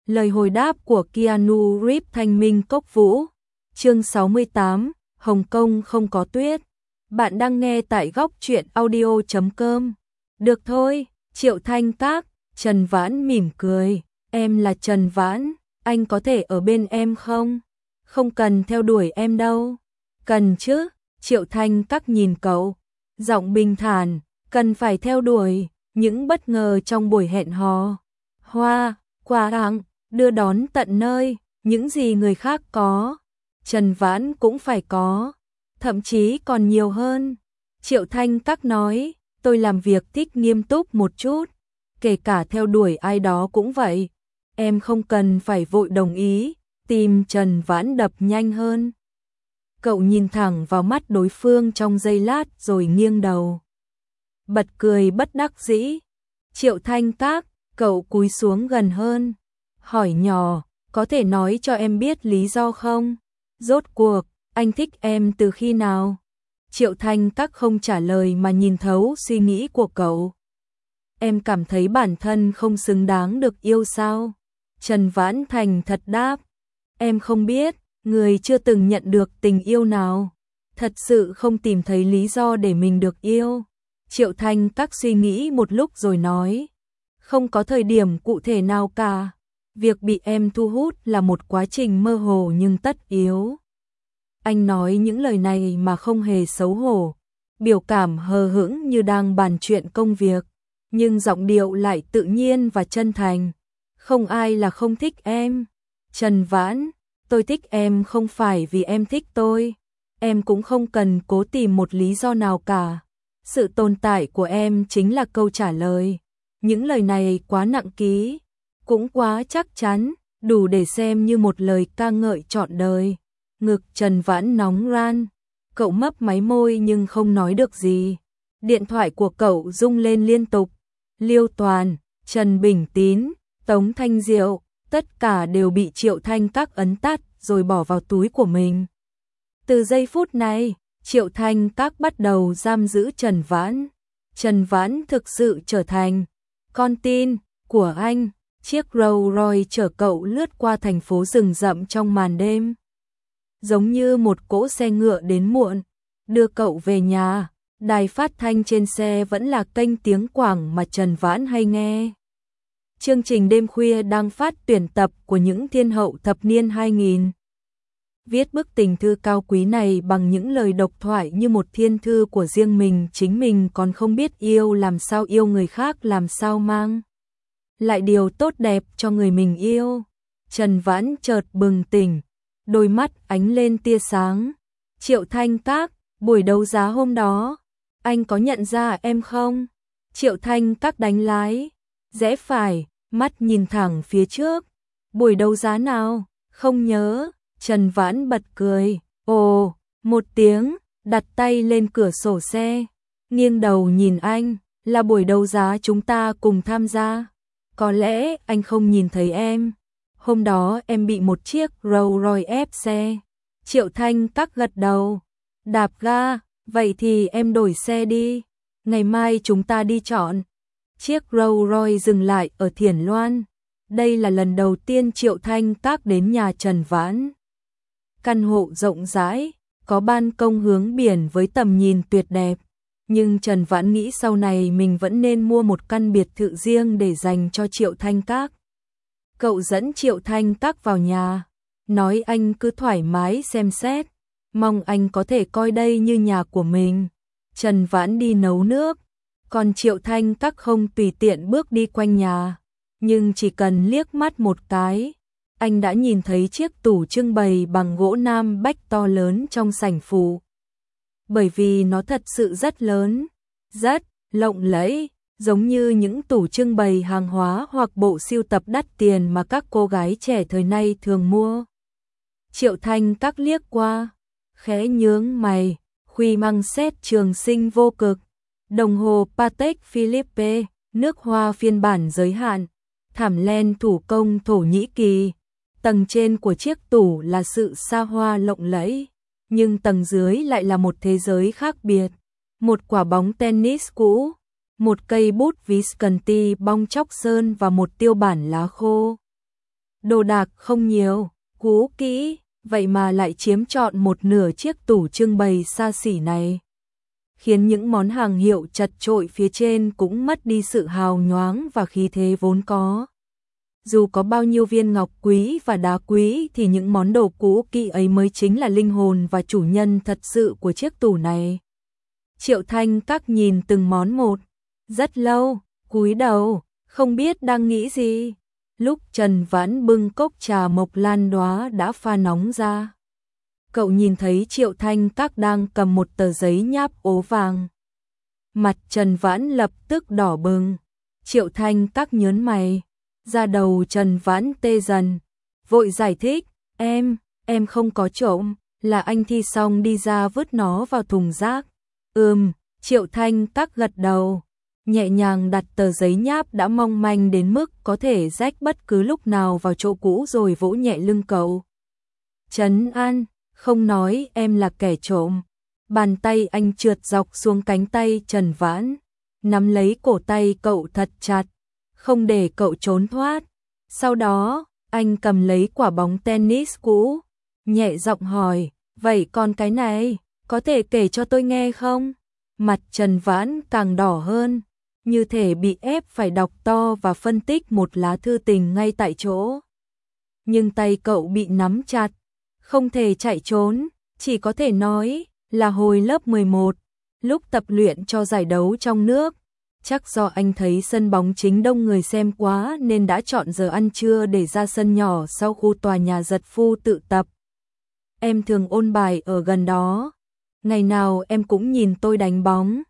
Lời hồi đáp của Keanu Reeves thanh minh cốc vũ. Chương 68, Hồng Kông không có tuyết. Bạn đang nghe tại góc truyện audio.com. Được thôi, Triệu Thanh Các. Trần Vãn mỉm cười. Em là Trần Vãn, anh có thể ở bên em không? Không cần theo đuổi em đâu. Cần chứ, Triệu Thanh Các nhìn cậu. Giọng bình thản, cần phải theo đuổi. Những bất ngờ trong buổi hẹn hò. Hoa, quà tặng, đưa đón tận nơi, những gì người khác có, Trần Vãn cũng phải có, thậm chí còn nhiều hơn. Triệu Thanh Các nói, tôi làm việc thích nghiêm túc một chút, kể cả theo đuổi ai đó cũng vậy. Em không cần phải vội đồng ý, tim Trần Vãn đập nhanh hơn. Cậu nhìn thẳng vào mắt đối phương trong giây lát rồi nghiêng đầu. Bật cười bất đắc dĩ. Triệu Thanh Các, cậu cúi xuống gần hơn. Hỏi nhỏ, có thể nói cho em biết lý do không? Rốt cuộc, anh thích em từ khi nào? Triệu Thanh Các không trả lời mà nhìn thấu suy nghĩ của cậu. Em cảm thấy bản thân không xứng đáng được yêu sao? Trần Vãn thành thật đáp. Em không biết, người chưa từng nhận được tình yêu nào. Thật sự không tìm thấy lý do để mình được yêu. Triệu Thanh Các suy nghĩ một lúc rồi nói. Không có thời điểm cụ thể nào cả. Việc bị em thu hút là một quá trình mơ hồ nhưng tất yếu. Anh nói những lời này mà không hề xấu hổ, biểu cảm hờ hững như đang bàn chuyện công việc, nhưng giọng điệu lại tự nhiên và chân thành. Không ai là không thích em. Trần Vãn, tôi thích em không phải vì em thích tôi. Em cũng không cần cố tìm một lý do nào cả. Sự tồn tại của em chính là câu trả lời. Những lời này quá nặng ký, cũng quá chắc chắn, đủ để xem như một lời ca ngợi trọn đời. Ngực Trần Vãn nóng ran, cậu mấp máy môi nhưng không nói được gì. Điện thoại của cậu rung lên liên tục. Liêu Toàn, Trần Bình Tín, Tống Thanh Diệu, tất cả đều bị Triệu Thanh Các ấn tắt rồi bỏ vào túi của mình. Từ giây phút này, Triệu Thanh Các bắt đầu giam giữ Trần Vãn. Trần Vãn thực sự trở thành con tin của anh. Chiếc Rolls Royce chở cậu lướt qua thành phố rừng rậm trong màn đêm. Giống như một cỗ xe ngựa đến muộn, đưa cậu về nhà. Đài phát thanh trên xe vẫn là kênh tiếng Quảng mà Trần Vãn hay nghe. Chương trình đêm khuya đang phát tuyển tập của những thiên hậu thập niên 2000. Viết bức tình thư cao quý này bằng những lời độc thoại như một thiên thư của riêng mình, chính mình còn không biết yêu làm sao yêu người khác, làm sao mang lại điều tốt đẹp cho người mình yêu. Trần Vãn chợt bừng tỉnh, đôi mắt ánh lên tia sáng. Triệu Thanh Các, buổi đấu giá hôm đó, anh có nhận ra em không? Triệu Thanh Các đánh lái, rẽ phải, mắt nhìn thẳng phía trước. Buổi đấu giá nào? Không nhớ. Trần Vãn bật cười. Ồ, một tiếng, đặt tay lên cửa sổ xe, nghiêng đầu nhìn anh, là buổi đấu giá chúng ta cùng tham gia. Có lẽ anh không nhìn thấy em. Hôm đó em bị một chiếc Rolls Royce ép xe. Triệu Thanh Các gật đầu. Đạp ga, vậy thì em đổi xe đi. Ngày mai chúng ta đi chọn. Chiếc Rolls Royce dừng lại ở Thiển Loan. Đây là lần đầu tiên Triệu Thanh Các đến nhà Trần Vãn. Căn hộ rộng rãi, có ban công hướng biển với tầm nhìn tuyệt đẹp. Nhưng Trần Vãn nghĩ sau này mình vẫn nên mua một căn biệt thự riêng để dành cho Triệu Thanh Các. Cậu dẫn Triệu Thanh Các vào nhà, nói anh cứ thoải mái xem xét, mong anh có thể coi đây như nhà của mình. Trần Vãn đi nấu nước, còn Triệu Thanh Các không tùy tiện bước đi quanh nhà, nhưng chỉ cần liếc mắt một cái, anh đã nhìn thấy chiếc tủ trưng bày bằng gỗ Nam Bách to lớn trong sảnh phụ. Bởi vì nó thật sự rất lớn, rất lộng lẫy, giống như những tủ trưng bày hàng hóa hoặc bộ sưu tập đắt tiền mà các cô gái trẻ thời nay thường mua. Triệu Thanh Các liếc qua, khẽ nhướng mày, khuy măng xét trường sinh vô cực, đồng hồ Patek Philippe, nước hoa phiên bản giới hạn, thảm len thủ công Thổ Nhĩ Kỳ. Tầng trên của chiếc tủ là sự xa hoa lộng lẫy, nhưng tầng dưới lại là một thế giới khác biệt. Một quả bóng tennis cũ, một cây bút Visconti bong chóc sơn và một tiêu bản lá khô. Đồ đạc không nhiều, cũ kỹ, vậy mà lại chiếm trọn một nửa chiếc tủ trưng bày xa xỉ này, khiến những món hàng hiệu chật chội phía trên cũng mất đi sự hào nhoáng và khí thế vốn có. Dù có bao nhiêu viên ngọc quý và đá quý thì những món đồ cũ kỹ ấy mới chính là linh hồn và chủ nhân thật sự của chiếc tủ này. Triệu Thanh Các nhìn từng món một, rất lâu, cúi đầu, không biết đang nghĩ gì. Lúc Trần Vãn bưng cốc trà mộc lan đóa đã pha nóng ra, cậu nhìn thấy Triệu Thanh Các đang cầm một tờ giấy nháp ố vàng. Mặt Trần Vãn lập tức đỏ bừng. Triệu Thanh Các nhớn mày, da đầu Trần Vãn tê dần, vội giải thích, em không có trộm, là anh thi xong đi ra vứt nó vào thùng rác. Triệu Thanh Các gật đầu, nhẹ nhàng đặt tờ giấy nháp đã mong manh đến mức có thể rách bất cứ lúc nào vào chỗ cũ rồi vỗ nhẹ lưng cậu. Trấn an, không nói em là kẻ trộm. Bàn tay anh trượt dọc xuống cánh tay Trần Vãn, nắm lấy cổ tay cậu thật chặt, không để cậu trốn thoát. Sau đó, anh cầm lấy quả bóng tennis cũ, nhẹ giọng hỏi, vậy còn cái này, có thể kể cho tôi nghe không? Mặt Trần Vãn càng đỏ hơn, như thể bị ép phải đọc to và phân tích một lá thư tình ngay tại chỗ. Nhưng tay cậu bị nắm chặt, không thể chạy trốn, chỉ có thể nói là hồi lớp 11, lúc tập luyện cho giải đấu trong nước. Chắc do anh thấy sân bóng chính đông người xem quá nên đã chọn giờ ăn trưa để ra sân nhỏ sau khu tòa nhà giật phu tự tập. Em thường ôn bài ở gần đó, ngày nào em cũng nhìn tôi đánh bóng.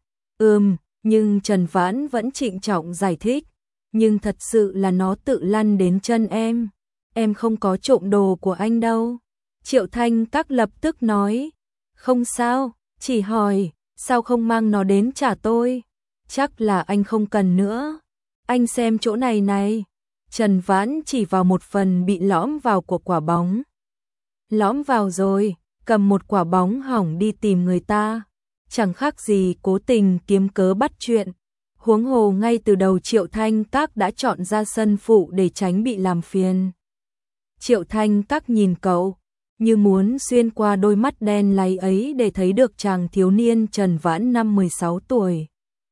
Nhưng Trần Vãn vẫn trịnh trọng giải thích, nhưng thật sự là nó tự lăn đến chân em không có trộm đồ của anh đâu. Triệu Thanh Các lập tức nói, không sao, chỉ hỏi, sao không mang nó đến trả tôi? Chắc là anh không cần nữa. Anh xem chỗ này này. Trần Vãn chỉ vào một phần bị lõm vào của quả bóng. Lõm vào rồi, cầm một quả bóng hỏng đi tìm người ta. Chẳng khác gì cố tình kiếm cớ bắt chuyện. Huống hồ ngay từ đầu Triệu Thanh Các đã chọn ra sân phụ để tránh bị làm phiền. Triệu Thanh Các nhìn cậu, như muốn xuyên qua đôi mắt đen láy ấy để thấy được chàng thiếu niên Trần Vãn năm 16 tuổi.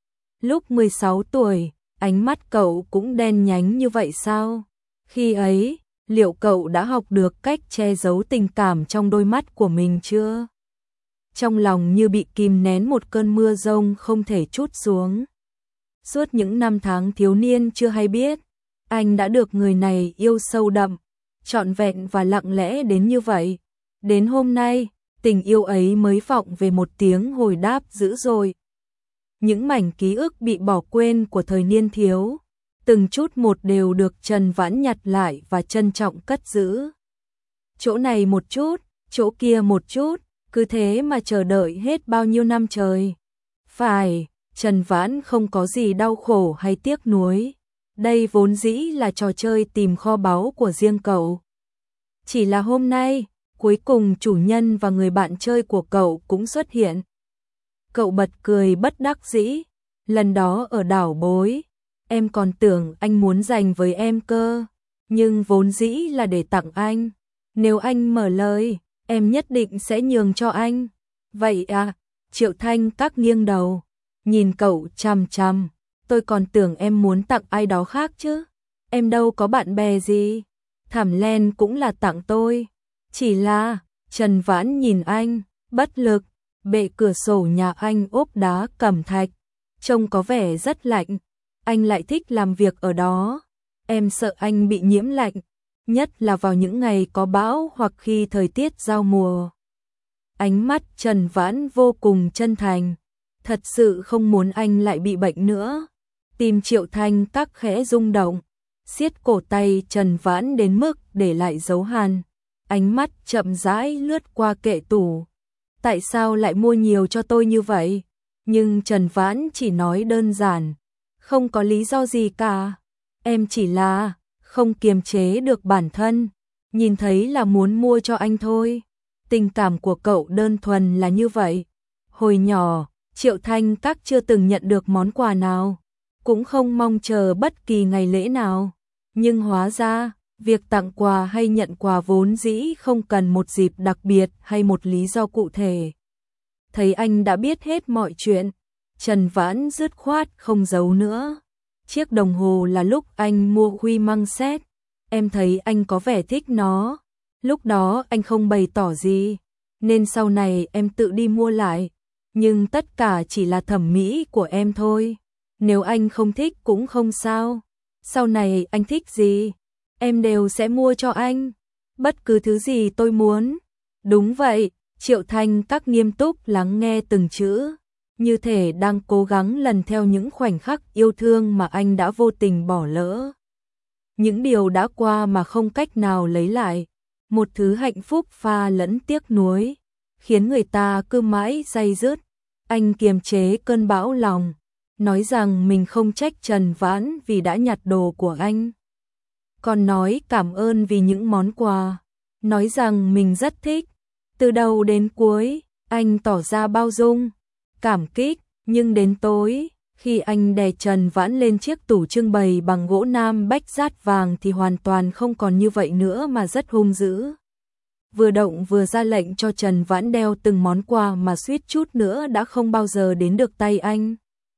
Lúc 16 tuổi, ánh mắt cậu cũng đen nhánh như vậy sao? Khi ấy, liệu cậu đã học được cách che giấu tình cảm trong đôi mắt của mình chưa? Trong lòng như bị kìm nén một cơn mưa rông không thể trút xuống. Suốt những năm tháng thiếu niên chưa hay biết, anh đã được người này yêu sâu đậm, trọn vẹn và lặng lẽ đến như vậy. Đến hôm nay, tình yêu ấy mới vọng về một tiếng hồi đáp dữ dội. Những mảnh ký ức bị bỏ quên của thời niên thiếu, từng chút một đều được Trần Vãn nhặt lại và trân trọng cất giữ. Chỗ này một chút, chỗ kia một chút, cứ thế mà chờ đợi hết bao nhiêu năm trời. Phải, Trần Vãn không có gì đau khổ hay tiếc nuối. Đây vốn dĩ là trò chơi tìm kho báu của riêng cậu. Chỉ là hôm nay, cuối cùng chủ nhân và người bạn chơi của cậu cũng xuất hiện. Cậu bật cười bất đắc dĩ, lần đó ở đảo Bối, em còn tưởng anh muốn dành với em cơ, nhưng vốn dĩ là để tặng anh. Nếu anh mở lời, em nhất định sẽ nhường cho anh. Vậy à? Triệu Thanh Các nghiêng đầu, nhìn cậu chằm chằm, tôi còn tưởng em muốn tặng ai đó khác chứ. Em đâu có bạn bè gì. Thảm len cũng là tặng tôi. Chỉ là, Trần Vãn nhìn anh, bất lực, bệ cửa sổ nhà anh ốp đá cẩm thạch, trông có vẻ rất lạnh, anh lại thích làm việc ở đó. Em sợ anh bị nhiễm lạnh, nhất là vào những ngày có bão hoặc khi thời tiết giao mùa. Ánh mắt Trần Vãn vô cùng chân thành, thật sự không muốn anh lại bị bệnh nữa. Tim Triệu Thanh Các khẽ rung động, siết cổ tay Trần Vãn đến mức để lại dấu hằn. Ánh mắt chậm rãi lướt qua kệ tủ. Tại sao lại mua nhiều cho tôi như vậy? Nhưng Trần Vãn chỉ nói đơn giản, không có lý do gì cả. Em chỉ là không kiềm chế được bản thân, nhìn thấy là muốn mua cho anh thôi. Tình cảm của cậu đơn thuần là như vậy. Hồi nhỏ, Triệu Thanh Các chưa từng nhận được món quà nào, cũng không mong chờ bất kỳ ngày lễ nào. Nhưng hóa ra, Việc tặng quà hay nhận quà vốn dĩ không cần một dịp đặc biệt hay một lý do cụ thể. Thấy anh đã biết hết mọi chuyện, Trần Vãn dứt khoát không giấu nữa. Chiếc đồng hồ là lúc anh mua Huy Măng Xét, em thấy anh có vẻ thích nó. Lúc đó anh không bày tỏ gì, nên sau này em tự đi mua lại. Nhưng tất cả chỉ là thẩm mỹ của em thôi. Nếu anh không thích cũng không sao. Sau này anh thích gì, em đều sẽ mua cho anh. Bất cứ thứ gì tôi muốn. Đúng vậy, Triệu Thanh Các nghiêm túc lắng nghe từng chữ, như thể đang cố gắng lần theo những khoảnh khắc yêu thương mà anh đã vô tình bỏ lỡ. Những điều đã qua mà không cách nào lấy lại. Một thứ hạnh phúc pha lẫn tiếc nuối, khiến người ta cứ mãi day dứt. Anh kiềm chế cơn bão lòng, nói rằng mình không trách Trần Vãn vì đã nhặt đồ của anh. Còn nói cảm ơn vì những món quà, nói rằng mình rất thích. Từ đầu đến cuối, anh tỏ ra bao dung, cảm kích, nhưng đến tối, khi anh đè Trần Vãn lên chiếc tủ trưng bày bằng gỗ nam bách dát vàng thì hoàn toàn không còn như vậy nữa mà rất hung dữ. Vừa động vừa ra lệnh cho Trần Vãn đeo từng món quà mà suýt chút nữa đã không bao giờ đến được tay anh.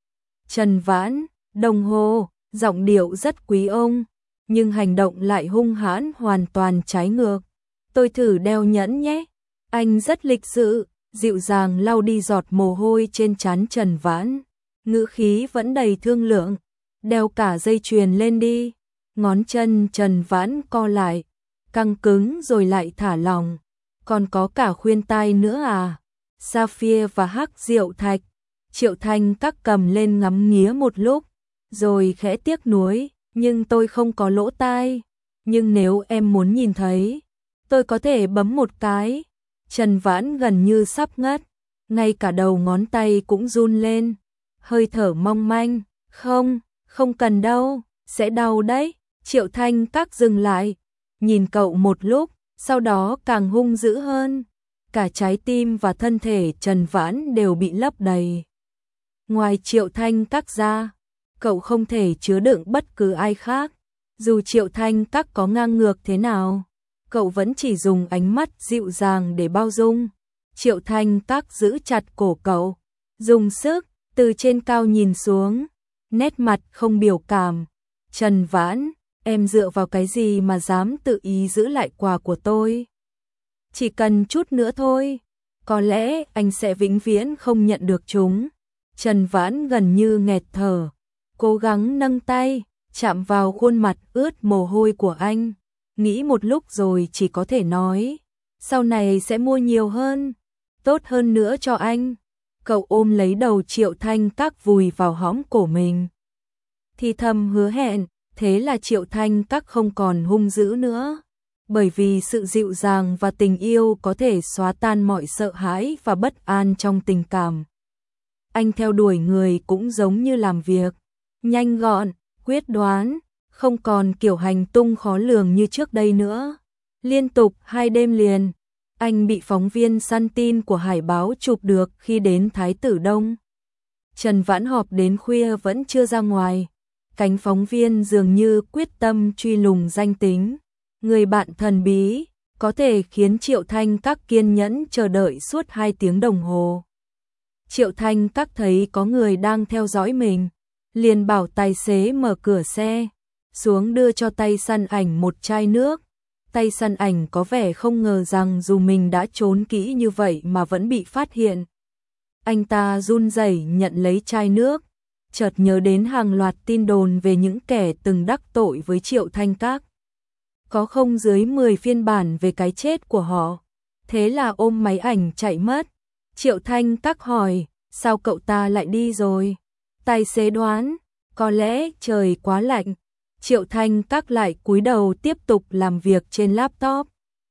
Trần Vãn, đồng hồ, giọng điệu rất quý ông, nhưng hành động lại hung hãn hoàn toàn trái ngược. Tôi thử đeo nhẫn nhé. Anh rất lịch sự, dịu dàng lau đi giọt mồ hôi trên trán Trần Vãn. Ngữ khí vẫn đầy thương lượng. Đeo cả dây chuyền lên đi. Ngón chân Trần Vãn co lại, căng cứng rồi lại thả lỏng. Còn có cả khuyên tai nữa à? Sapphire và hắc diệu thạch. Triệu Thanh Các cầm lên ngắm nghía một lúc, rồi khẽ tiếc nuối. Nhưng tôi không có lỗ tai. Nhưng nếu em muốn nhìn thấy, tôi có thể bấm một cái. Trần Vãn gần như sắp ngất, ngay cả đầu ngón tay cũng run lên, hơi thở mong manh. Không, không cần đâu, sẽ đau đấy. Triệu Thanh Các dừng lại, nhìn cậu một lúc, sau đó càng hung dữ hơn. Cả trái tim và thân thể Trần Vãn đều bị lấp đầy. Ngoài Triệu Thanh Các ra, cậu không thể chứa đựng bất cứ ai khác. Dù Triệu Thanh Các có ngang ngược thế nào, cậu vẫn chỉ dùng ánh mắt dịu dàng để bao dung. Triệu Thanh Các giữ chặt cổ cậu, dùng sức, từ trên cao nhìn xuống, nét mặt không biểu cảm. Trần Vãn, em dựa vào cái gì mà dám tự ý giữ lại quà của tôi? Chỉ cần chút nữa thôi, có lẽ anh sẽ vĩnh viễn không nhận được chúng. Trần Vãn gần như nghẹt thở, cố gắng nâng tay, chạm vào khuôn mặt ướt mồ hôi của anh. Nghĩ một lúc rồi chỉ có thể nói, sau này sẽ mua nhiều hơn, tốt hơn nữa cho anh. Cậu ôm lấy đầu Triệu Thanh Các vùi vào hõm cổ mình, thì thầm hứa hẹn. Thế là Triệu Thanh Các không còn hung dữ nữa, bởi vì sự dịu dàng và tình yêu có thể xóa tan mọi sợ hãi và bất an trong tình cảm. Anh theo đuổi người cũng giống như làm việc, nhanh gọn, quyết đoán, không còn kiểu hành tung khó lường như trước đây nữa. Liên tục 2 đêm liền, anh bị phóng viên săn tin của Hải Báo chụp được khi đến Thái Tử Đông. Trần Vãn họp đến khuya vẫn chưa ra ngoài. Cánh phóng viên dường như quyết tâm truy lùng danh tính người bạn thần bí, có thể khiến Triệu Thanh Các kiên nhẫn chờ đợi suốt 2 tiếng đồng hồ. Triệu Thanh Các thấy có người đang theo dõi mình, liền bảo tài xế mở cửa xe xuống đưa cho tay săn ảnh một chai nước. Tay săn ảnh có vẻ không ngờ rằng dù mình đã trốn kỹ như vậy mà vẫn bị phát hiện. Anh ta run rẩy nhận lấy chai nước, chợt nhớ đến hàng loạt tin đồn về những kẻ từng đắc tội với Triệu Thanh Các. Có không dưới 10 phiên bản về cái chết của họ. Thế là ôm máy ảnh chạy mất. Triệu Thanh Các hỏi, sao cậu ta lại đi rồi? Tài xế đoán, có lẽ trời quá lạnh. Triệu Thanh Các lại cúi đầu tiếp tục làm việc trên laptop.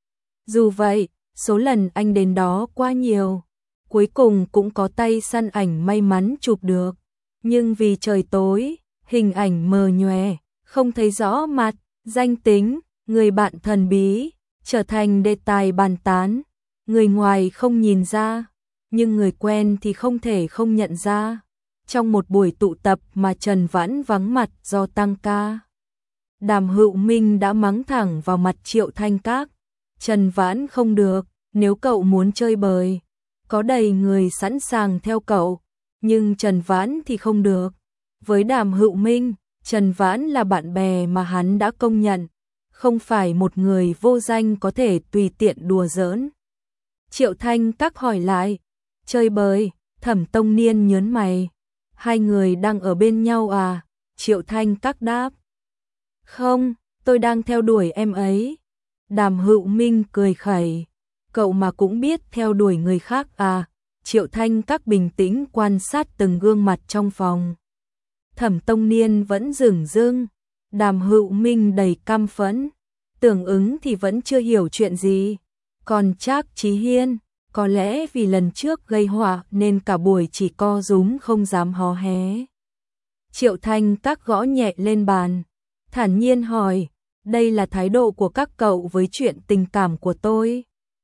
Dù vậy, số lần anh đến đó quá nhiều, cuối cùng cũng có tay săn ảnh may mắn chụp được. Nhưng vì trời tối, hình ảnh mờ nhòe, không thấy rõ mặt, danh tính, người bạn thần bí, trở thành đề tài bàn tán. Người ngoài không nhìn ra, nhưng người quen thì không thể không nhận ra. Trong một buổi tụ tập mà Trần Vãn vắng mặt do tăng ca, Đàm Hữu Minh đã mắng thẳng vào mặt Triệu Thanh Các. Trần Vãn không được, nếu cậu muốn chơi bời, có đầy người sẵn sàng theo cậu, nhưng Trần Vãn thì không được. Với Đàm Hữu Minh, Trần Vãn là bạn bè mà hắn đã công nhận, không phải một người vô danh có thể tùy tiện đùa giỡn. Triệu Thanh Các hỏi lại, chơi bời? Thẩm Tông Niên nhớn mày, hai người đang ở bên nhau à? Triệu Thanh Các đáp, không, tôi đang theo đuổi em ấy. Đàm Hữu Minh cười khẩy, cậu mà cũng biết theo đuổi người khác à? Triệu Thanh Các bình tĩnh quan sát từng gương mặt trong phòng. Thẩm Tông Niên vẫn dửng dưng, Đàm Hữu Minh đầy căm phẫn, Tưởng Ứng thì vẫn chưa hiểu chuyện gì, còn Trác Chí Hiên, có lẽ vì lần trước gây họa nên cả buổi chỉ co rúm không dám hó hé. Triệu Thanh Các gõ nhẹ lên bàn, thản nhiên hỏi, đây là thái độ của các cậu với chuyện tình cảm của tôi.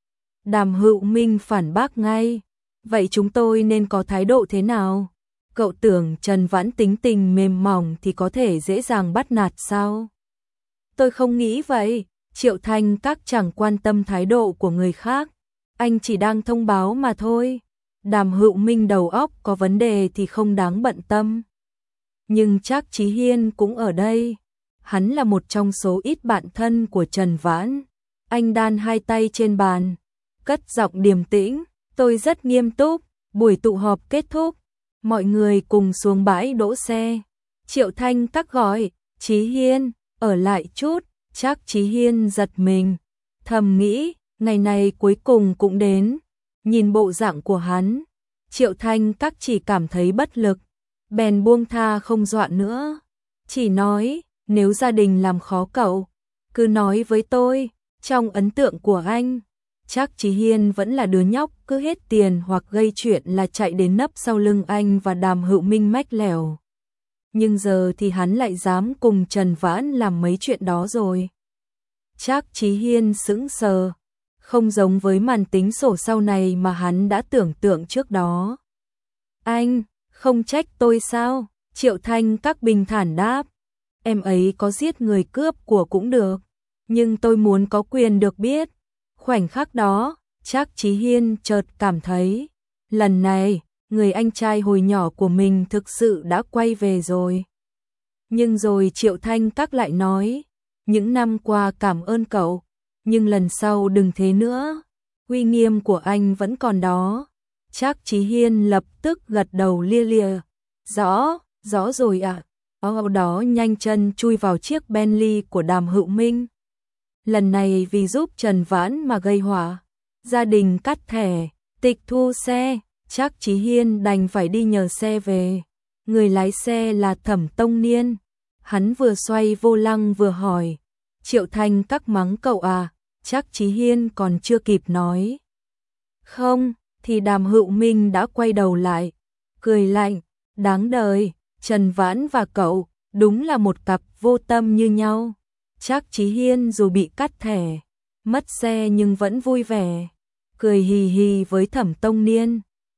Đàm Hữu Minh phản bác ngay, vậy chúng tôi nên có thái độ thế nào? Cậu tưởng Trần Vãn tính tình mềm mỏng thì có thể dễ dàng bắt nạt sao? Tôi không nghĩ vậy, Triệu Thanh Các chẳng quan tâm thái độ của người khác, anh chỉ đang thông báo mà thôi. Đàm Hữu Minh đầu óc có vấn đề thì không đáng bận tâm. Nhưng Trác Chí Hiên cũng ở đây, hắn là một trong số ít bạn thân của Trần Vãn. Anh đan hai tay trên bàn, cất giọng điềm tĩnh, tôi rất nghiêm túc. Buổi tụ họp kết thúc, mọi người cùng xuống bãi đỗ xe. Triệu Thanh Các gọi, Chí Hiên, ở lại chút. Trác Chí Hiên giật mình, thầm nghĩ, ngày này cuối cùng cũng đến. Nhìn bộ dạng của hắn, Triệu Thanh Các chỉ cảm thấy bất lực, bèn buông tha không dọa nữa. Chỉ nói, nếu gia đình làm khó cậu, cứ nói với tôi. Trong ấn tượng của anh, Trác Chí Hiên vẫn là đứa nhóc cứ hết tiền hoặc gây chuyện là chạy đến nấp sau lưng anh và Đàm Hữu Minh mách lẻo. Nhưng giờ thì hắn lại dám cùng Trần Vãn làm mấy chuyện đó rồi. Trác Chí Hiên sững sờ, không giống với màn tính sổ sau này mà hắn đã tưởng tượng trước đó. Anh, không trách tôi sao? Triệu Thanh Các bình thản đáp, em ấy có giết người cướp của cũng được, nhưng tôi muốn có quyền được biết. Khoảnh khắc đó, Trác Chí Hiên chợt cảm thấy, lần này, người anh trai hồi nhỏ của mình thực sự đã quay về rồi. Nhưng rồi Triệu Thanh Các lại nói, những năm qua cảm ơn cậu, nhưng lần sau đừng thế nữa, uy nghiêm của anh vẫn còn đó. Trác Chí Hiên lập tức gật đầu lia lịa, rõ rồi ạ. Sau đó nhanh chân chui vào chiếc Bentley của Đàm Hữu Minh. Lần này vì giúp Trần Vãn mà gây họa, gia đình cắt thẻ, tịch thu xe, Trác Chí Hiên đành phải đi nhờ xe về. Người lái xe là Thẩm Tông Niên. Hắn vừa xoay vô lăng vừa hỏi, Triệu Thanh Các mắng cậu à? Trác Chí Hiên còn chưa kịp nói không, thì Đàm Hữu Minh đã quay đầu lại, cười lạnh, đáng đời, Trần Vãn và cậu, đúng là một cặp vô tâm như nhau. Trác Chí Hiên dù bị cắt thẻ, mất xe nhưng vẫn vui vẻ, cười hì hì với Thẩm Tông Niên.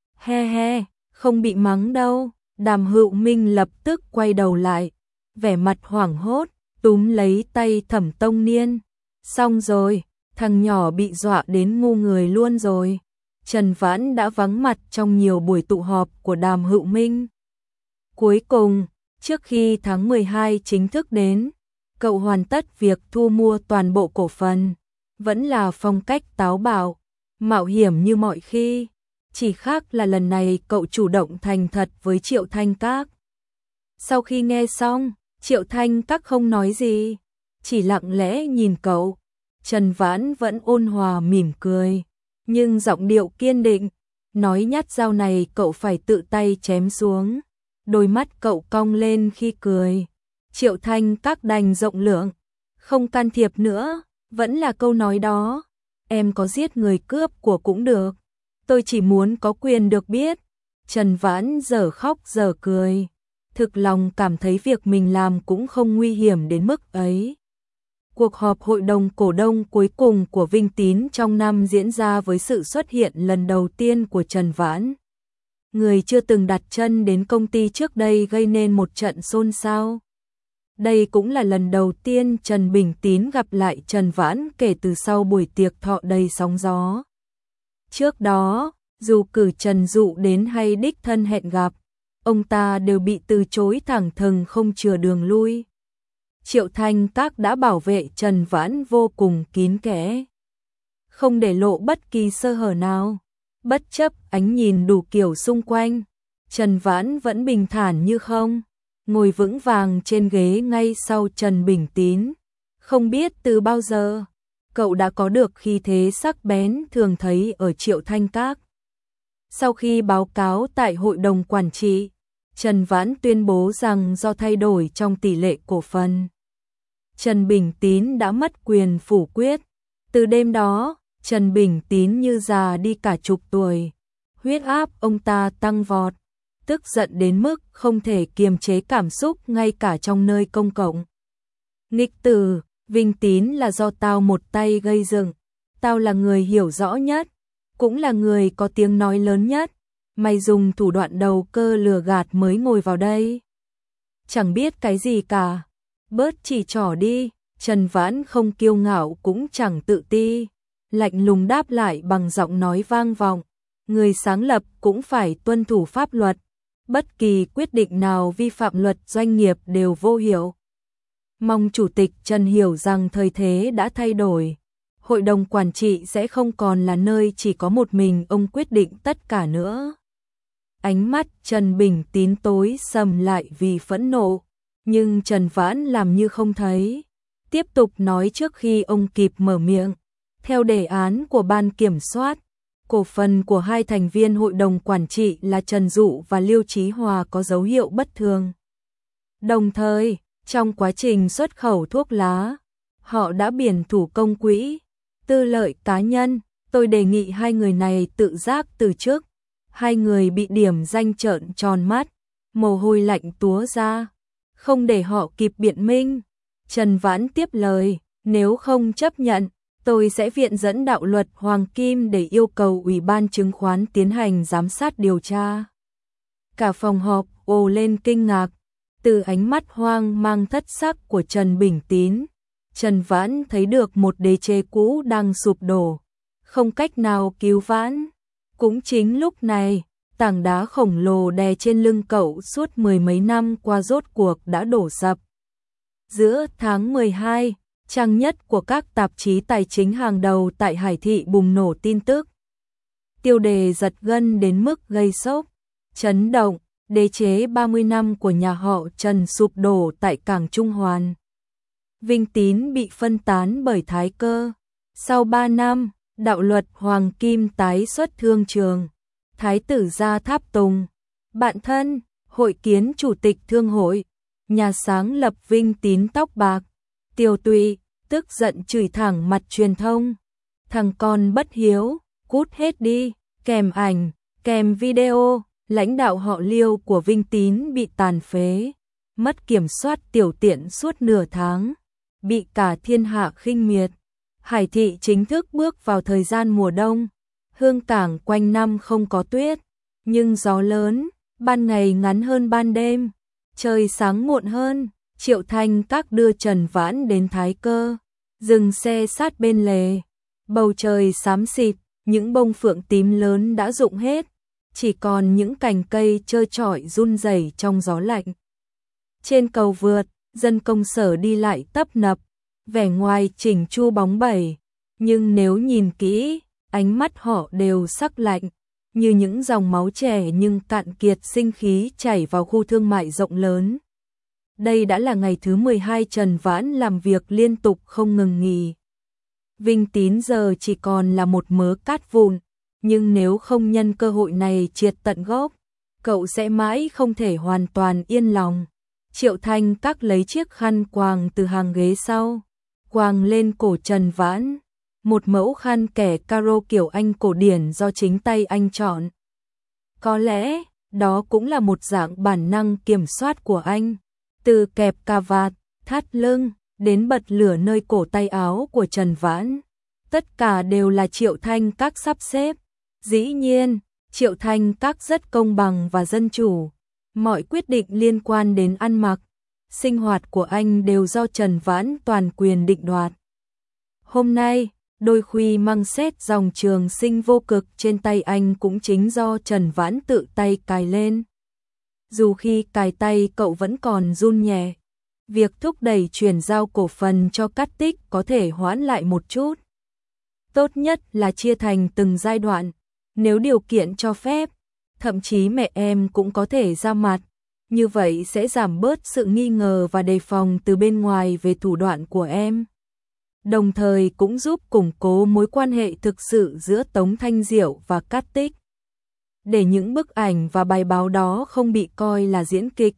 He, không bị mắng đâu. Đàm Hữu Minh lập tức quay đầu lại, vẻ mặt hoảng hốt, túm lấy tay Thẩm Tông Niên. Xong rồi, thằng nhỏ bị dọa đến ngu người luôn rồi. Trần Vãn đã vắng mặt trong nhiều buổi tụ họp của Đàm Hữu Minh. Cuối cùng, trước khi tháng 12 chính thức đến, cậu hoàn tất việc thu mua toàn bộ cổ phần. Vẫn là phong cách táo bạo, mạo hiểm như mọi khi. Chỉ khác là lần này cậu chủ động thành thật với Triệu Thanh Các. Sau khi nghe xong, Triệu Thanh Các không nói gì, chỉ lặng lẽ nhìn cậu. Trần Vãn vẫn ôn hòa mỉm cười, nhưng giọng điệu kiên định, nói nhát dao này cậu phải tự tay chém xuống. Đôi mắt cậu cong lên khi cười. Triệu Thanh Các đành rộng lượng, không can thiệp nữa, vẫn là câu nói đó, em có giết người cướp của cũng được, tôi chỉ muốn có quyền được biết. Trần Vãn giờ khóc giờ cười, thực lòng cảm thấy việc mình làm cũng không nguy hiểm đến mức ấy. Cuộc họp hội đồng cổ đông cuối cùng của Vinh Tín trong năm diễn ra với sự xuất hiện lần đầu tiên của Trần Vãn. Người chưa từng đặt chân đến công ty trước đây gây nên một trận xôn xao. Đây cũng là lần đầu tiên Trần Bình Tín gặp lại Trần Vãn kể từ sau buổi tiệc thọ đầy sóng gió. Trước đó, dù cử Trần Dụ đến hay đích thân hẹn gặp, ông ta đều bị từ chối thẳng thừng không chừa đường lui. Triệu Thanh Các đã bảo vệ Trần Vãn vô cùng kín kẽ, không để lộ bất kỳ sơ hở nào. Bất chấp ánh nhìn đủ kiểu xung quanh, Trần Vãn vẫn bình thản như không, ngồi vững vàng trên ghế ngay sau Trần Bình Tín. Không biết từ bao giờ, cậu đã có được khí thế sắc bén thường thấy ở Triệu Thanh Các. Sau khi báo cáo tại hội đồng quản trị, Trần Vãn tuyên bố rằng do thay đổi trong tỷ lệ cổ phần, Trần Bình Tín đã mất quyền phủ quyết. Từ đêm đó, Trần Bình Tín như già đi cả chục tuổi, huyết áp ông ta tăng vọt, tức giận đến mức không thể kiềm chế cảm xúc ngay cả trong nơi công cộng. Nghịch tử, Vinh Tín là do tao một tay gây dựng, tao là người hiểu rõ nhất, cũng là người có tiếng nói lớn nhất, mày dùng thủ đoạn đầu cơ lừa gạt mới ngồi vào đây. Chẳng biết cái gì cả, bớt chỉ trỏ đi. Trần Vãn không kiêu ngạo cũng chẳng tự ti, lạnh lùng đáp lại bằng giọng nói vang vọng, người sáng lập cũng phải tuân thủ pháp luật, bất kỳ quyết định nào vi phạm luật doanh nghiệp đều vô hiệu. Mong Chủ tịch Trần hiểu rằng thời thế đã thay đổi, hội đồng quản trị sẽ không còn là nơi chỉ có một mình ông quyết định tất cả nữa. Ánh mắt Trần Bình Tín tối sầm lại vì phẫn nộ, nhưng Trần Vãn làm như không thấy, tiếp tục nói trước khi ông kịp mở miệng. Theo đề án của ban kiểm soát, cổ phần của hai thành viên hội đồng quản trị là Trần Dụ và Liêu Chí Hòa có dấu hiệu bất thường. Đồng thời, trong quá trình xuất khẩu thuốc lá, họ đã biển thủ công quỹ, tư lợi cá nhân. Tôi đề nghị hai người này tự giác từ chức. Hai người bị điểm danh trợn tròn mắt, mồ hôi lạnh túa ra, không để họ kịp biện minh. Trần Vãn tiếp lời, nếu không chấp nhận, tôi sẽ viện dẫn đạo luật Hoàng Kim để yêu cầu Ủy ban chứng khoán tiến hành giám sát điều tra. Cả phòng họp ồ lên kinh ngạc, từ ánh mắt hoang mang thất sắc của Trần Bình Tín, Trần Vãn thấy được một đế chế cũ đang sụp đổ, không cách nào cứu vãn. Cũng chính lúc này, tảng đá khổng lồ đè trên lưng cậu suốt mười mấy năm qua rốt cuộc đã đổ sập. Giữa tháng 12, trang nhất của các tạp chí tài chính hàng đầu tại Hải Thị bùng nổ tin tức. Tiêu đề giật gân đến mức gây sốc, chấn động, đế chế 30 năm của nhà họ Trần sụp đổ tại cảng Trung Hoàn. Vinh Tín bị phân tán bởi Thái Cơ. Sau 3 năm, đạo luật Hoàng Kim tái xuất thương trường. Thái tử gia Tháp Tùng, bạn thân, hội kiến chủ tịch thương hội, nhà sáng lập Vinh Tín tóc bạc, Tiêu Tụy, tức giận chửi thẳng mặt truyền thông. Thằng con bất hiếu, cút hết đi, kèm ảnh, kèm video, lãnh đạo họ Liêu của Vinh Tín bị tàn phế, mất kiểm soát tiểu tiện suốt nửa tháng, bị cả thiên hạ khinh miệt. Hải Thị chính thức bước vào thời gian mùa đông, hương cảng quanh năm không có tuyết, nhưng gió lớn, ban ngày ngắn hơn ban đêm, trời sáng muộn hơn. Triệu Thanh Các đưa Trần Vãn đến Thái Cơ, dừng xe sát bên lề, bầu trời xám xịt, những bông phượng tím lớn đã rụng hết, chỉ còn những cành cây trơ trọi run rẩy trong gió lạnh. Trên cầu vượt, dân công sở đi lại tấp nập, vẻ ngoài chỉnh chu bóng bẩy, nhưng nếu nhìn kỹ, ánh mắt họ đều sắc lạnh, như những dòng máu trẻ nhưng cạn kiệt sinh khí chảy vào khu thương mại rộng lớn. Đây đã là ngày thứ 12 Trần Vãn làm việc liên tục không ngừng nghỉ. Vinh Tín giờ chỉ còn là một mớ cát vụn, nhưng nếu không nhân cơ hội này triệt tận gốc, cậu sẽ mãi không thể hoàn toàn yên lòng. Triệu Thanh Các lấy chiếc khăn quàng từ hàng ghế sau, quàng lên cổ Trần Vãn, một mẫu khăn kẻ caro kiểu Anh cổ điển do chính tay anh chọn. Có lẽ, đó cũng là một dạng bản năng kiểm soát của anh, từ kẹp cà vạt, thắt lưng, đến bật lửa nơi cổ tay áo của Trần Vãn. Tất cả đều là Triệu Thanh Các sắp xếp. Dĩ nhiên, Triệu Thanh Các rất công bằng và dân chủ. Mọi quyết định liên quan đến ăn mặc, sinh hoạt của anh đều do Trần Vãn toàn quyền định đoạt. Hôm nay, đôi khuy măng xét dòng trường sinh vô cực trên tay anh cũng chính do Trần Vãn tự tay cài lên. Dù khi cài tay cậu vẫn còn run nhẹ, việc thúc đẩy chuyển giao cổ phần cho Cát Tích có thể hoãn lại một chút. Tốt nhất là chia thành từng giai đoạn, nếu điều kiện cho phép, thậm chí mẹ em cũng có thể ra mặt, như vậy sẽ giảm bớt sự nghi ngờ và đề phòng từ bên ngoài về thủ đoạn của em. Đồng thời cũng giúp củng cố mối quan hệ thực sự giữa Tống Thanh Diệu và Cát Tích, để những bức ảnh và bài báo đó không bị coi là diễn kịch.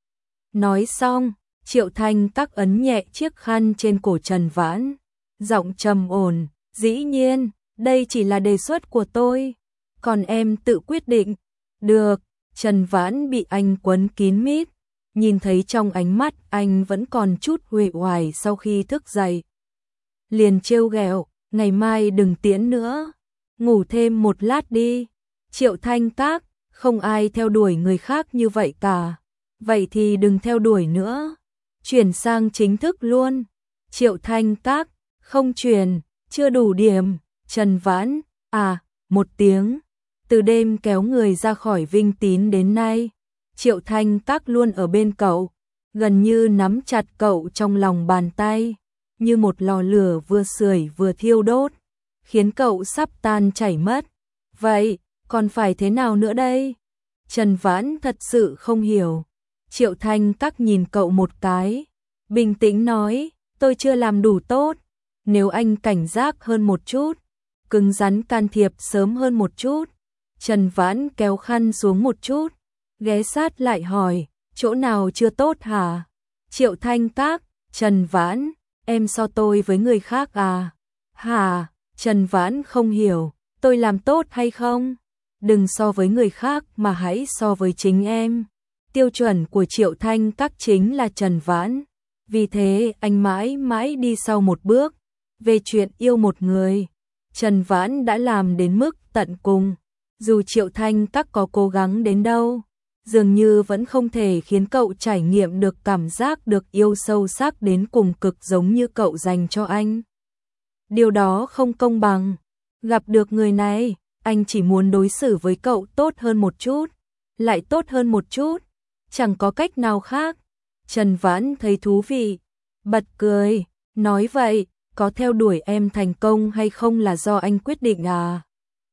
Nói xong, Triệu Thanh Các ấn nhẹ chiếc khăn trên cổ Trần Vãn, giọng trầm ổn, dĩ nhiên, đây chỉ là đề xuất của tôi, còn em tự quyết định. Được. Trần Vãn bị anh quấn kín mít, nhìn thấy trong ánh mắt anh vẫn còn chút uể oải sau khi thức dậy. Liền trêu ghẹo, ngày mai đừng tiễn nữa, ngủ thêm một lát đi. Triệu Thanh Các, không ai theo đuổi người khác như vậy cả, vậy thì đừng theo đuổi nữa, chuyển sang chính thức luôn. Triệu Thanh Các, không chuyển, chưa đủ điểm. Trần Vãn, một tiếng. Từ đêm kéo người ra khỏi Vinh Tín đến nay, Triệu Thanh Các luôn ở bên cậu, gần như nắm chặt cậu trong lòng bàn tay, như một lò lửa vừa sưởi vừa thiêu đốt, khiến cậu sắp tan chảy mất. Vậy, còn phải thế nào nữa đây? Trần Vãn thật sự không hiểu. Triệu Thanh Các nhìn cậu một cái, bình tĩnh nói, tôi chưa làm đủ tốt, nếu anh cảnh giác hơn một chút, cứng rắn can thiệp sớm hơn một chút. Trần Vãn kéo khăn xuống một chút, ghé sát lại hỏi, chỗ nào chưa tốt hả? Triệu Thanh Các, Trần Vãn, em so tôi với người khác à? Hả? Trần Vãn không hiểu, tôi làm tốt hay không? Đừng so với người khác mà hãy so với chính em. Tiêu chuẩn của Triệu Thanh Các chính là Trần Vãn, vì thế anh mãi mãi đi sau một bước. Về chuyện yêu một người, Trần Vãn đã làm đến mức tận cùng. Dù Triệu Thanh Các có cố gắng đến đâu, dường như vẫn không thể khiến cậu trải nghiệm được cảm giác được yêu sâu sắc đến cùng cực giống như cậu dành cho anh. Điều đó không công bằng. Gặp được người này, anh chỉ muốn đối xử với cậu tốt hơn một chút, lại tốt hơn một chút, chẳng có cách nào khác. Trần Vãn thấy thú vị, bật cười, nói vậy, có theo đuổi em thành công hay không là do anh quyết định à?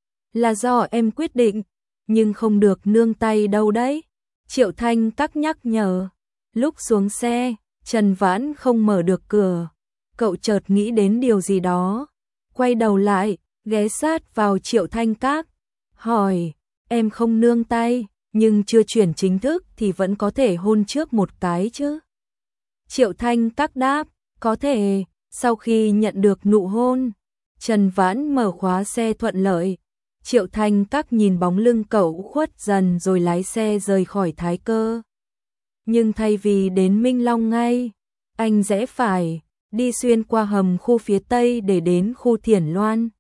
Là do em quyết định, nhưng không được nương tay đâu đấy. Triệu Thanh Các nhắc nhở. Lúc xuống xe, Trần Vãn không mở được cửa. Cậu chợt nghĩ đến điều gì đó, quay đầu lại, ghé sát vào Triệu Thanh Các, hỏi, em không nương tay, nhưng chưa chuyển chính thức thì vẫn có thể hôn trước một cái chứ? Triệu Thanh Các đáp, có thể. Sau khi nhận được nụ hôn, Trần Vãn mở khóa xe thuận lợi. Triệu Thanh Các nhìn bóng lưng cậu khuất dần rồi lái xe rời khỏi Thái Cơ. Nhưng thay vì đến Minh Long ngay, anh rẽ phải, đi xuyên qua hầm khu phía Tây để đến khu Thiển Loan.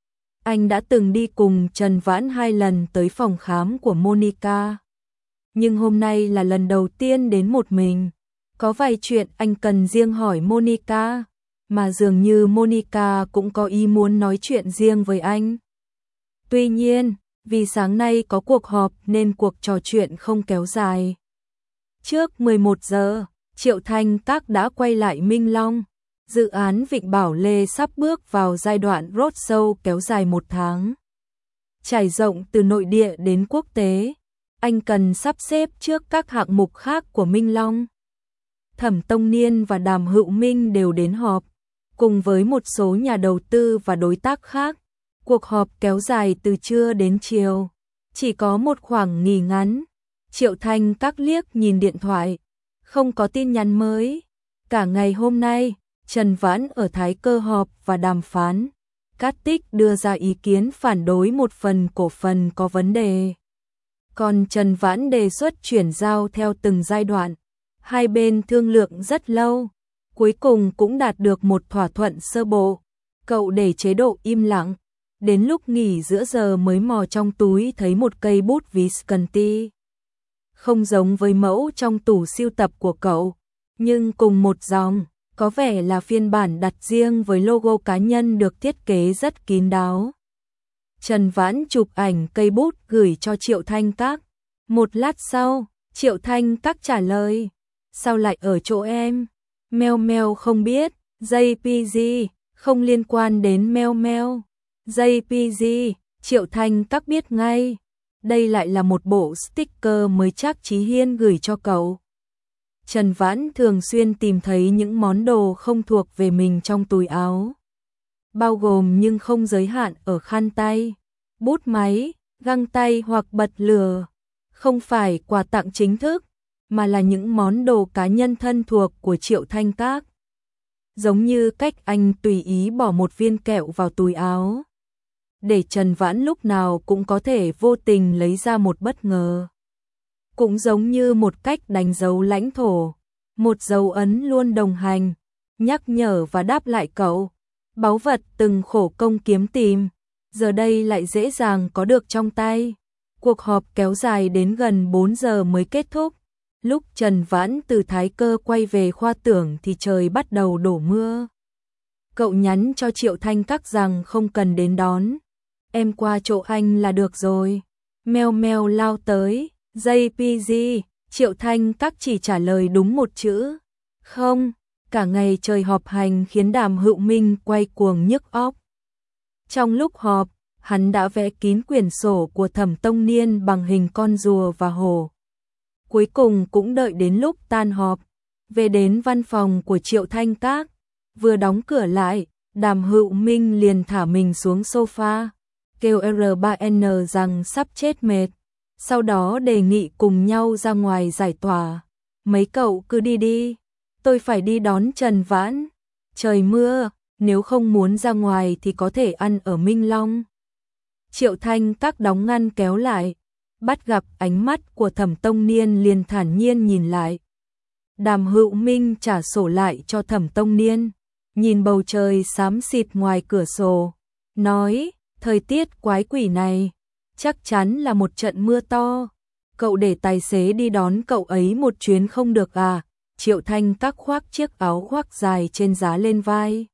Anh đã từng đi cùng Trần Vãn 2 lần tới phòng khám của Monica. Nhưng hôm nay là lần đầu tiên đến một mình. Có vài chuyện anh cần riêng hỏi Monica, mà dường như Monica cũng có ý muốn nói chuyện riêng với anh. Tuy nhiên, vì sáng nay có cuộc họp nên cuộc trò chuyện không kéo dài. Trước 11 giờ, Triệu Thanh Các đã quay lại Minh Long. Dự án Vịnh Bảo Lê sắp bước vào giai đoạn roadshow kéo dài 1 tháng. Trải rộng từ nội địa đến quốc tế, anh cần sắp xếp trước các hạng mục khác của Minh Long. Thẩm Tông Niên và Đàm Hữu Minh đều đến họp, cùng với một số nhà đầu tư và đối tác khác. Cuộc họp kéo dài từ trưa đến chiều, chỉ có một khoảng nghỉ ngắn. Triệu Thanh Các liếc nhìn điện thoại, không có tin nhắn mới. Cả ngày hôm nay, Trần Vãn ở Thái Cơ họp và đàm phán. Cát Tích đưa ra ý kiến phản đối một phần cổ phần có vấn đề. Còn Trần Vãn đề xuất chuyển giao theo từng giai đoạn. Hai bên thương lượng rất lâu, cuối cùng cũng đạt được một thỏa thuận sơ bộ. Cậu để chế độ im lặng, đến lúc nghỉ giữa giờ mới mò trong túi thấy một cây bút Visconti. Không giống với mẫu trong tủ sưu tập của cậu, nhưng cùng một dòng, có vẻ là phiên bản đặt riêng với logo cá nhân được thiết kế rất kín đáo. Trần Vãn chụp ảnh cây bút gửi cho Triệu Thanh Các. Một lát sau, Triệu Thanh Các trả lời, sao lại ở chỗ em? Meo meo không biết, JPG, không liên quan đến meo meo. JPG, Triệu Thanh Các biết ngay. Đây lại là một bộ sticker mới chắc Chí Hiên gửi cho cậu. Trần Vãn thường xuyên tìm thấy những món đồ không thuộc về mình trong túi áo. Bao gồm nhưng không giới hạn ở khăn tay, bút máy, găng tay hoặc bật lửa. Không phải quà tặng chính thức, mà là những món đồ cá nhân thân thuộc của Triệu Thanh Các. Giống như cách anh tùy ý bỏ một viên kẹo vào túi áo, để Trần Vãn lúc nào cũng có thể vô tình lấy ra một bất ngờ. Cũng giống như một cách đánh dấu lãnh thổ, một dấu ấn luôn đồng hành, nhắc nhở và đáp lại cậu. Báu vật từng khổ công kiếm tìm, giờ đây lại dễ dàng có được trong tay. Cuộc họp kéo dài đến gần 4 giờ mới kết thúc. Lúc Trần Vãn từ Thái Cơ quay về khoa tưởng thì trời bắt đầu đổ mưa. Cậu nhắn cho Triệu Thanh Các rằng không cần đến đón, em qua chỗ anh là được rồi. Meo meo lao tới, JPG, Triệu Thanh Các chỉ trả lời đúng một chữ, không. Cả ngày trời họp hành khiến Đàm Hữu Minh quay cuồng nhức óc. Trong lúc họp, hắn đã vẽ kín quyển sổ của Thẩm Tông Niên bằng hình con rùa và hổ. Cuối cùng cũng đợi đến lúc tan họp, về đến văn phòng của Triệu Thanh Các. Vừa đóng cửa lại, Đàm Hữu Minh liền thả mình xuống sofa, kêu R3N rằng sắp chết mệt. Sau đó đề nghị cùng nhau ra ngoài giải tỏa. Mấy cậu cứ đi đi, tôi phải đi đón Trần Vãn. Trời mưa, nếu không muốn ra ngoài thì có thể ăn ở Minh Long. Triệu Thanh Các đóng ngăn kéo lại, bắt gặp ánh mắt của Thẩm Tông Niên liền thản nhiên nhìn lại. Đàm Hữu Minh trả sổ lại cho Thẩm Tông Niên, nhìn bầu trời xám xịt ngoài cửa sổ, nói, thời tiết quái quỷ này, chắc chắn là một trận mưa to. Cậu để tài xế đi đón cậu ấy một chuyến không được à? Triệu Thanh Các khoác chiếc áo khoác dài trên giá lên vai.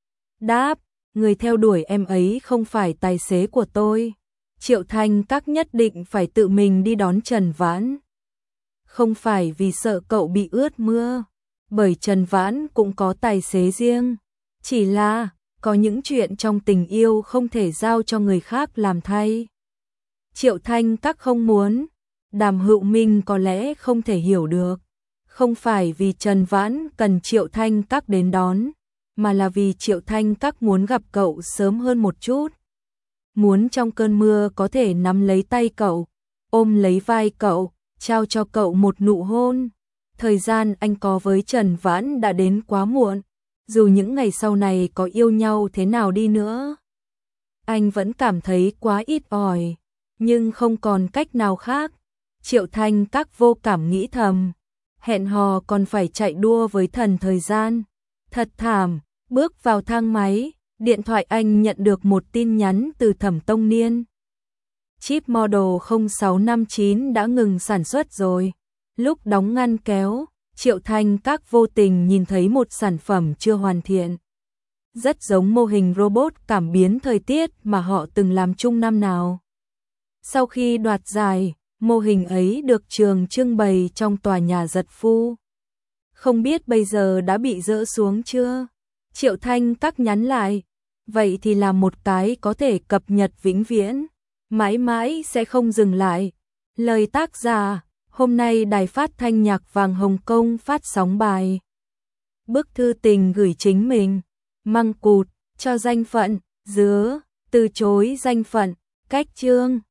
Đáp, người theo đuổi em ấy không phải tài xế của tôi. Triệu Thanh Các nhất định phải tự mình đi đón Trần Vãn. Không phải vì sợ cậu bị ướt mưa, bởi Trần Vãn cũng có tài xế riêng. Chỉ là, có những chuyện trong tình yêu không thể giao cho người khác làm thay. Triệu Thanh Các không muốn. Đàm Hữu Minh có lẽ không thể hiểu được. Không phải vì Trần Vãn cần Triệu Thanh Các đến đón, mà là vì Triệu Thanh Các muốn gặp cậu sớm hơn một chút. Muốn trong cơn mưa có thể nắm lấy tay cậu, ôm lấy vai cậu, trao cho cậu một nụ hôn. Thời gian anh có với Trần Vãn đã đến quá muộn, dù những ngày sau này có yêu nhau thế nào đi nữa. Anh vẫn cảm thấy quá ít ỏi, nhưng không còn cách nào khác. Triệu Thanh Các vô cảm nghĩ thầm, hẹn hò còn phải chạy đua với thần thời gian. Thật thảm, bước vào thang máy, điện thoại anh nhận được một tin nhắn từ Thẩm Tông Niên. Chip model 0659 đã ngừng sản xuất rồi. Lúc đóng ngăn kéo, Triệu Thanh Các vô tình nhìn thấy một sản phẩm chưa hoàn thiện. Rất giống mô hình robot cảm biến thời tiết mà họ từng làm chung năm nào. Sau khi đoạt giải, mô hình ấy được trường trưng bày trong tòa nhà Giật Phu. Không biết bây giờ đã bị dỡ xuống chưa? Triệu Thanh Các nhắn lại, vậy thì làm một cái có thể cập nhật vĩnh viễn, mãi mãi sẽ không dừng lại. Lời tác giả, hôm nay Đài Phát thanh Nhạc Vàng Hồng Kông phát sóng bài. Bức thư tình gửi chính mình, măng cụt, cho danh phận, dứa, từ chối danh phận, cách chương.